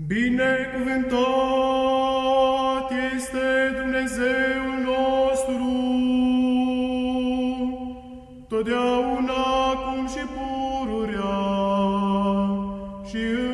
Binecuvântat este Dumnezeul nostru, totdeauna acum și pururea și